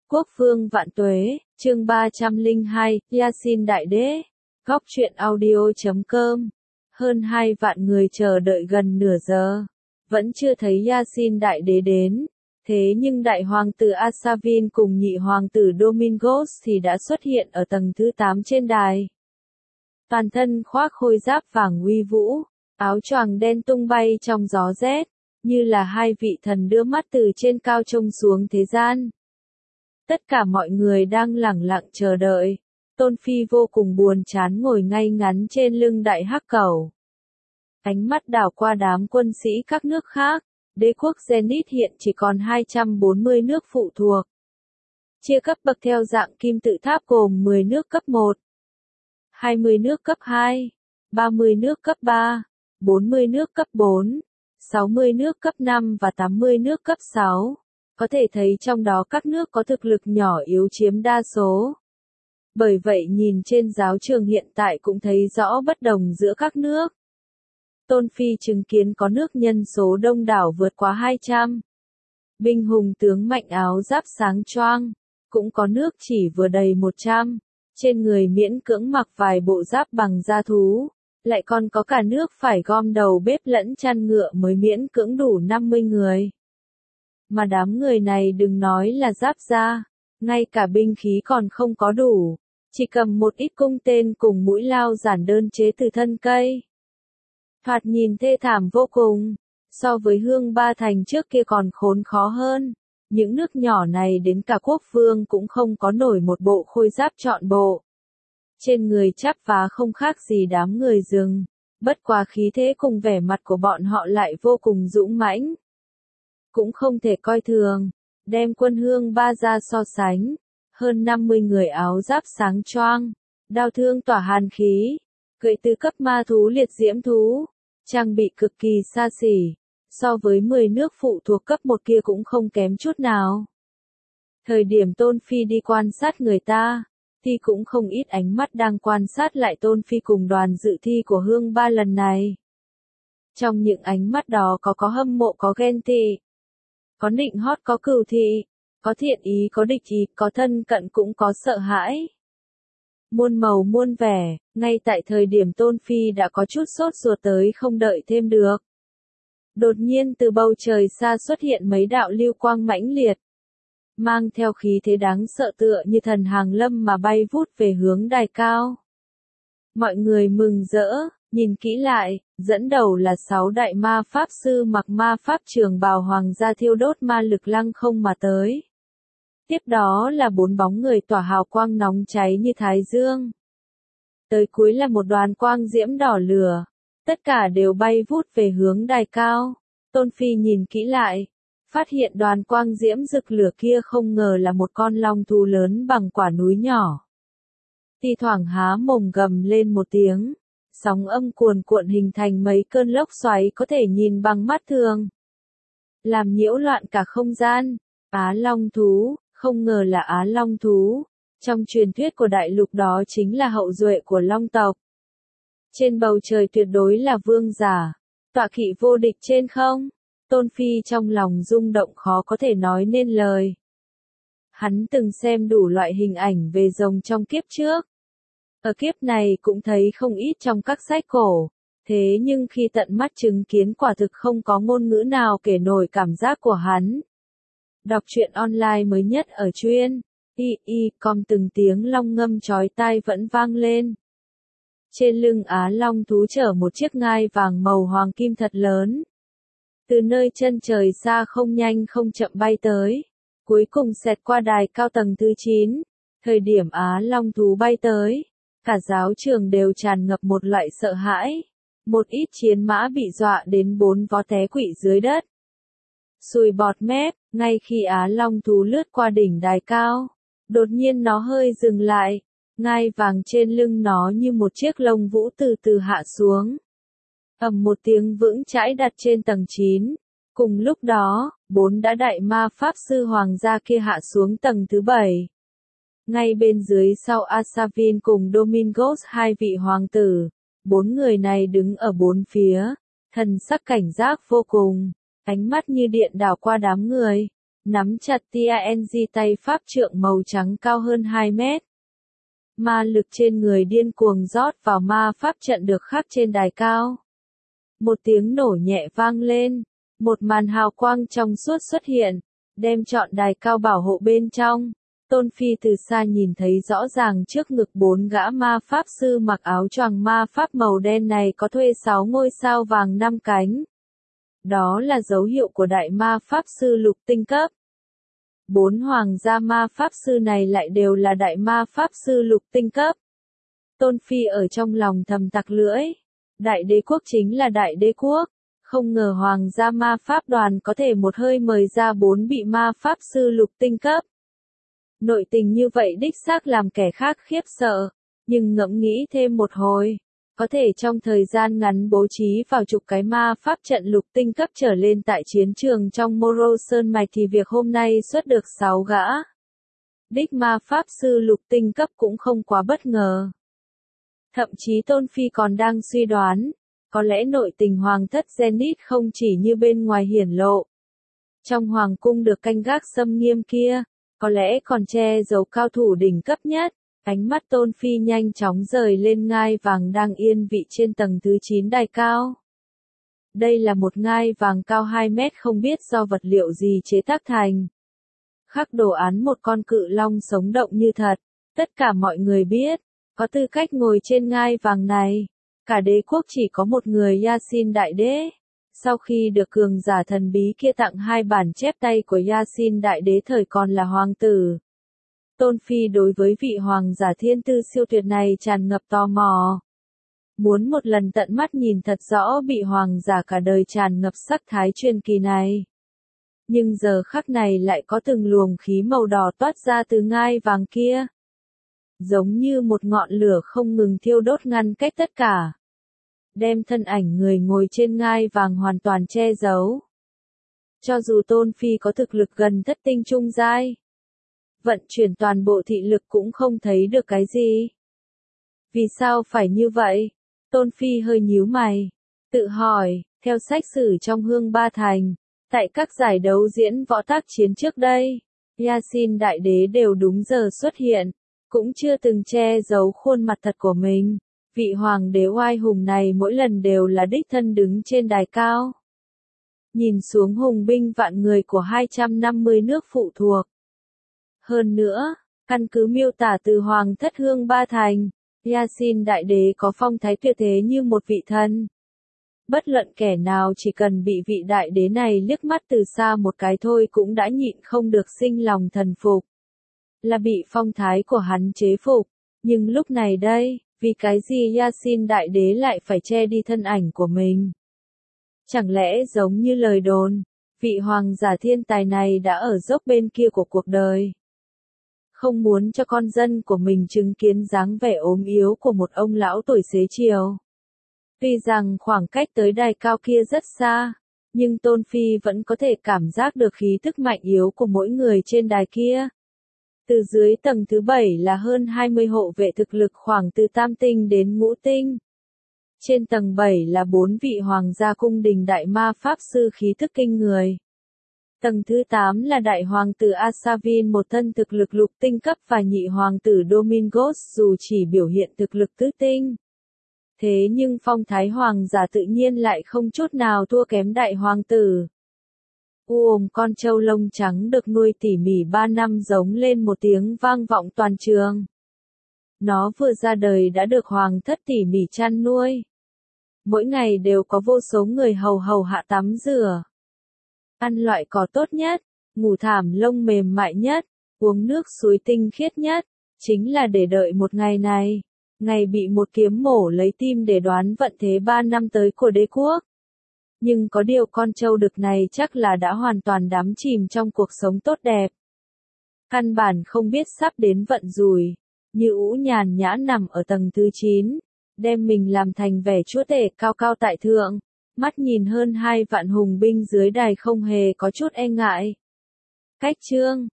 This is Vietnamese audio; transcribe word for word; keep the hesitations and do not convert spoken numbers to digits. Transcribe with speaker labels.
Speaker 1: Quốc vương vạn tuế, chương ba trăm lẻ hai, Yasin Đại Đế. Góc truyện audio chấm com. Hơn hai vạn người chờ đợi gần nửa giờ. Vẫn chưa thấy Yasin Đại Đế đến. Thế nhưng đại hoàng tử Asavin cùng nhị hoàng tử Domingos thì đã xuất hiện ở tầng thứ tám trên đài. Toàn thân khoác khôi giáp vàng uy vũ, áo choàng đen tung bay trong gió rét, như là hai vị thần đưa mắt từ trên cao trông xuống thế gian. Tất cả mọi người đang lẳng lặng chờ đợi. Tôn Phi vô cùng buồn chán ngồi ngay ngắn trên lưng đại hắc cẩu. Ánh mắt đảo qua đám quân sĩ các nước khác, đế quốc Zenith hiện chỉ còn hai trăm bốn mươi nước phụ thuộc. Chia cấp bậc theo dạng kim tự tháp gồm mười nước cấp một, hai mươi nước cấp hai, ba mươi nước cấp ba, bốn mươi nước cấp bốn, sáu mươi nước cấp năm và tám mươi nước cấp sáu. Có thể thấy trong đó các nước có thực lực nhỏ yếu chiếm đa số. Bởi vậy nhìn trên giáo trường hiện tại cũng thấy rõ bất đồng giữa các nước. Tôn Phi chứng kiến có nước nhân số đông đảo vượt quá hai trăm. Binh hùng tướng mạnh áo giáp sáng choang. Cũng có nước chỉ vừa đầy một trăm. Trên người miễn cưỡng mặc vài bộ giáp bằng da thú. Lại còn có cả nước phải gom đầu bếp lẫn chăn ngựa mới miễn cưỡng đủ năm mươi người. Mà đám người này đừng nói là giáp da, ngay cả binh khí còn không có đủ, chỉ cầm một ít cung tên cùng mũi lao giản đơn chế từ thân cây. Thoạt nhìn thê thảm vô cùng, so với Hương Ba Thành trước kia còn khốn khó hơn. Những nước nhỏ này đến cả quốc vương cũng không có nổi một bộ khôi giáp trọn bộ. Trên người chắp vá không khác gì đám người rừng, bất quá khí thế cùng vẻ mặt của bọn họ lại vô cùng dũng mãnh. Cũng không thể coi thường, đem quân Hương Ba ra so sánh, hơn năm mươi người áo giáp sáng choang, đao thương tỏa hàn khí, cưỡi tứ cấp ma thú liệt diễm thú, trang bị cực kỳ xa xỉ, so với mười nước phụ thuộc cấp một kia cũng không kém chút nào. Thời điểm Tôn Phi đi quan sát người ta, thì cũng không ít ánh mắt đang quan sát lại Tôn Phi cùng đoàn dự thi của Hương Ba lần này. Trong những ánh mắt đó có có hâm mộ có ghen tị. Có nịnh hót có cừu thị, có thiện ý có địch ý, có thân cận cũng có sợ hãi. Muôn màu muôn vẻ, ngay tại thời điểm Tôn Phi đã có chút sốt ruột tới không đợi thêm được. Đột nhiên từ bầu trời xa xuất hiện mấy đạo lưu quang mãnh liệt. Mang theo khí thế đáng sợ tựa như thần hàng lâm mà bay vút về hướng đài cao. Mọi người mừng rỡ. Nhìn kỹ lại, dẫn đầu là sáu đại ma pháp sư mặc ma pháp trường bào hoàng gia thiêu đốt ma lực lăng không mà tới. Tiếp đó là bốn bóng người tỏa hào quang nóng cháy như thái dương. Tới cuối là một đoàn quang diễm đỏ lửa. Tất cả đều bay vút về hướng đài cao. Tôn Phi nhìn kỹ lại, phát hiện đoàn quang diễm rực lửa kia không ngờ là một con long thú lớn bằng quả núi nhỏ. Thi thoảng há mồm gầm lên một tiếng. Sóng âm cuồn cuộn hình thành mấy cơn lốc xoáy có thể nhìn bằng mắt thường. Làm nhiễu loạn cả không gian. Á Long thú, không ngờ là Á Long thú. Trong truyền thuyết của đại lục đó chính là hậu duệ của Long tộc. Trên bầu trời tuyệt đối là vương giả. Tọa kỵ vô địch trên không. Tôn Phi trong lòng rung động khó có thể nói nên lời. Hắn từng xem đủ loại hình ảnh về rồng trong kiếp trước. Ở kiếp này cũng thấy không ít trong các sách cổ, thế nhưng khi tận mắt chứng kiến quả thực không có ngôn ngữ nào kể nổi cảm giác của hắn. Đọc truyện online mới nhất ở chuyên i i com từng tiếng long ngâm chói tai vẫn vang lên. Trên lưng Á Long thú chở một chiếc ngai vàng màu hoàng kim thật lớn. Từ nơi chân trời xa không nhanh không chậm bay tới, cuối cùng xẹt qua đài cao tầng thứ chín. Thời điểm Á Long thú bay tới, cả giáo trường đều tràn ngập một loại sợ hãi. Một ít chiến mã bị dọa đến bốn vó té quỵ dưới đất. Sùi bọt mép, ngay khi Á Long thú lướt qua đỉnh đài cao, đột nhiên nó hơi dừng lại. Ngai vàng trên lưng nó như một chiếc lông vũ từ từ hạ xuống. Ầm một tiếng vững chãi đặt trên tầng chín. Cùng lúc đó, bốn đã đại ma pháp sư hoàng gia kia hạ xuống tầng thứ bảy. Ngay bên dưới sau Asavin cùng Domingos hai vị hoàng tử, bốn người này đứng ở bốn phía, thần sắc cảnh giác vô cùng, ánh mắt như điện đảo qua đám người, nắm chặt Tiang tay pháp trượng màu trắng cao hơn hai mét. Ma lực trên người điên cuồng rót vào ma pháp trận được khắc trên đài cao. Một tiếng nổ nhẹ vang lên, một màn hào quang trong suốt xuất hiện, đem trọn đài cao bảo hộ bên trong. Tôn Phi từ xa nhìn thấy rõ ràng trước ngực bốn gã ma pháp sư mặc áo choàng ma pháp màu đen này có thuê sáu ngôi sao vàng năm cánh. Đó là dấu hiệu của đại ma pháp sư lục tinh cấp. Bốn hoàng gia ma pháp sư này lại đều là đại ma pháp sư lục tinh cấp. Tôn Phi ở trong lòng thầm tặc lưỡi. Đại đế quốc chính là đại đế quốc. Không ngờ hoàng gia ma pháp đoàn có thể một hơi mời ra bốn vị ma pháp sư lục tinh cấp. Nội tình như vậy đích xác làm kẻ khác khiếp sợ. Nhưng ngẫm nghĩ thêm một hồi. Có thể trong thời gian ngắn bố trí vào chục cái ma pháp trận lục tinh cấp trở lên tại chiến trường trong Moro Sơn Mạch thì việc hôm nay xuất được sáu gã đích ma pháp sư lục tinh cấp cũng không quá bất ngờ. Thậm chí Tôn Phi còn đang suy đoán, có lẽ nội tình hoàng thất Zenith không chỉ như bên ngoài hiển lộ. Trong hoàng cung được canh gác xâm nghiêm kia, có lẽ còn che giấu cao thủ đỉnh cấp nhất. Ánh mắt Tôn Phi nhanh chóng rời lên ngai vàng đang yên vị trên tầng thứ chín đài cao. Đây là một ngai vàng cao hai mét không biết do vật liệu gì chế tác thành. Khắc đồ án một con cự long sống động như thật. Tất cả mọi người biết, có tư cách ngồi trên ngai vàng này. Cả đế quốc chỉ có một người Yasin Đại Đế. Sau khi được cường giả thần bí kia tặng hai bản chép tay của Yasin Đại Đế thời còn là hoàng tử. Tôn Phi đối với vị hoàng giả thiên tư siêu tuyệt này tràn ngập tò mò. Muốn một lần tận mắt nhìn thật rõ vị hoàng giả cả đời tràn ngập sắc thái truyền kỳ này. Nhưng giờ khắc này lại có từng luồng khí màu đỏ toát ra từ ngai vàng kia. Giống như một ngọn lửa không ngừng thiêu đốt ngăn cách tất cả. Đem thân ảnh người ngồi trên ngai vàng hoàn toàn che giấu. Cho dù Tôn Phi có thực lực gần thất tinh trung giai, vận chuyển toàn bộ thị lực cũng không thấy được cái gì. Vì sao phải như vậy? Tôn Phi hơi nhíu mày, tự hỏi, theo sách sử trong Hương Ba Thành, tại các giải đấu diễn võ tác chiến trước đây, Yasin Đại Đế đều đúng giờ xuất hiện, cũng chưa từng che giấu khuôn mặt thật của mình. Vị hoàng đế oai hùng này mỗi lần đều là đích thân đứng trên đài cao. Nhìn xuống hùng binh vạn người của hai trăm năm mươi nước phụ thuộc. Hơn nữa, căn cứ miêu tả từ Hoàng thất Hương Ba Thành, Yasin Đại Đế có phong thái tuyệt thế như một vị thần. Bất luận kẻ nào chỉ cần bị vị đại đế này liếc mắt từ xa một cái thôi cũng đã nhịn không được sinh lòng thần phục. Là bị phong thái của hắn chế phục. Nhưng lúc này đây, vì cái gì Yasin Đại Đế lại phải che đi thân ảnh của mình? Chẳng lẽ giống như lời đồn, vị hoàng giả thiên tài này đã ở dốc bên kia của cuộc đời? Không muốn cho con dân của mình chứng kiến dáng vẻ ốm yếu của một ông lão tuổi xế chiều. Tuy rằng khoảng cách tới đài cao kia rất xa, nhưng Tôn Phi vẫn có thể cảm giác được khí tức mạnh yếu của mỗi người trên đài kia. Từ dưới tầng thứ bảy là hơn hai mươi hộ vệ thực lực khoảng từ tam tinh đến ngũ tinh. Trên tầng bảy là bốn vị hoàng gia cung đình đại ma pháp sư khí thức kinh người. Tầng thứ tám là đại hoàng tử Asavin một thân thực lực lục tinh cấp và nhị hoàng tử Domingos dù chỉ biểu hiện thực lực tứ tinh. Thế nhưng phong thái hoàng giả tự nhiên lại không chút nào thua kém đại hoàng tử. Uồm con trâu lông trắng được nuôi tỉ mỉ ba năm giống lên một tiếng vang vọng toàn trường. Nó vừa ra đời đã được hoàng thất tỉ mỉ chăn nuôi. Mỗi ngày đều có vô số người hầu hầu hạ tắm rửa. Ăn loại cỏ tốt nhất, ngủ thảm lông mềm mại nhất, uống nước suối tinh khiết nhất, chính là để đợi một ngày này. Ngày bị một kiếm mổ lấy tim để đoán vận thế ba năm tới của đế quốc. Nhưng có điều con trâu đực này chắc là đã hoàn toàn đắm chìm trong cuộc sống tốt đẹp. Căn bản không biết sắp đến vận rủi, như ũ nhàn nhã nằm ở tầng thứ chín, đem mình làm thành vẻ chúa tể cao cao tại thượng, mắt nhìn hơn hai vạn hùng binh dưới đài không hề có chút e ngại. Cách chương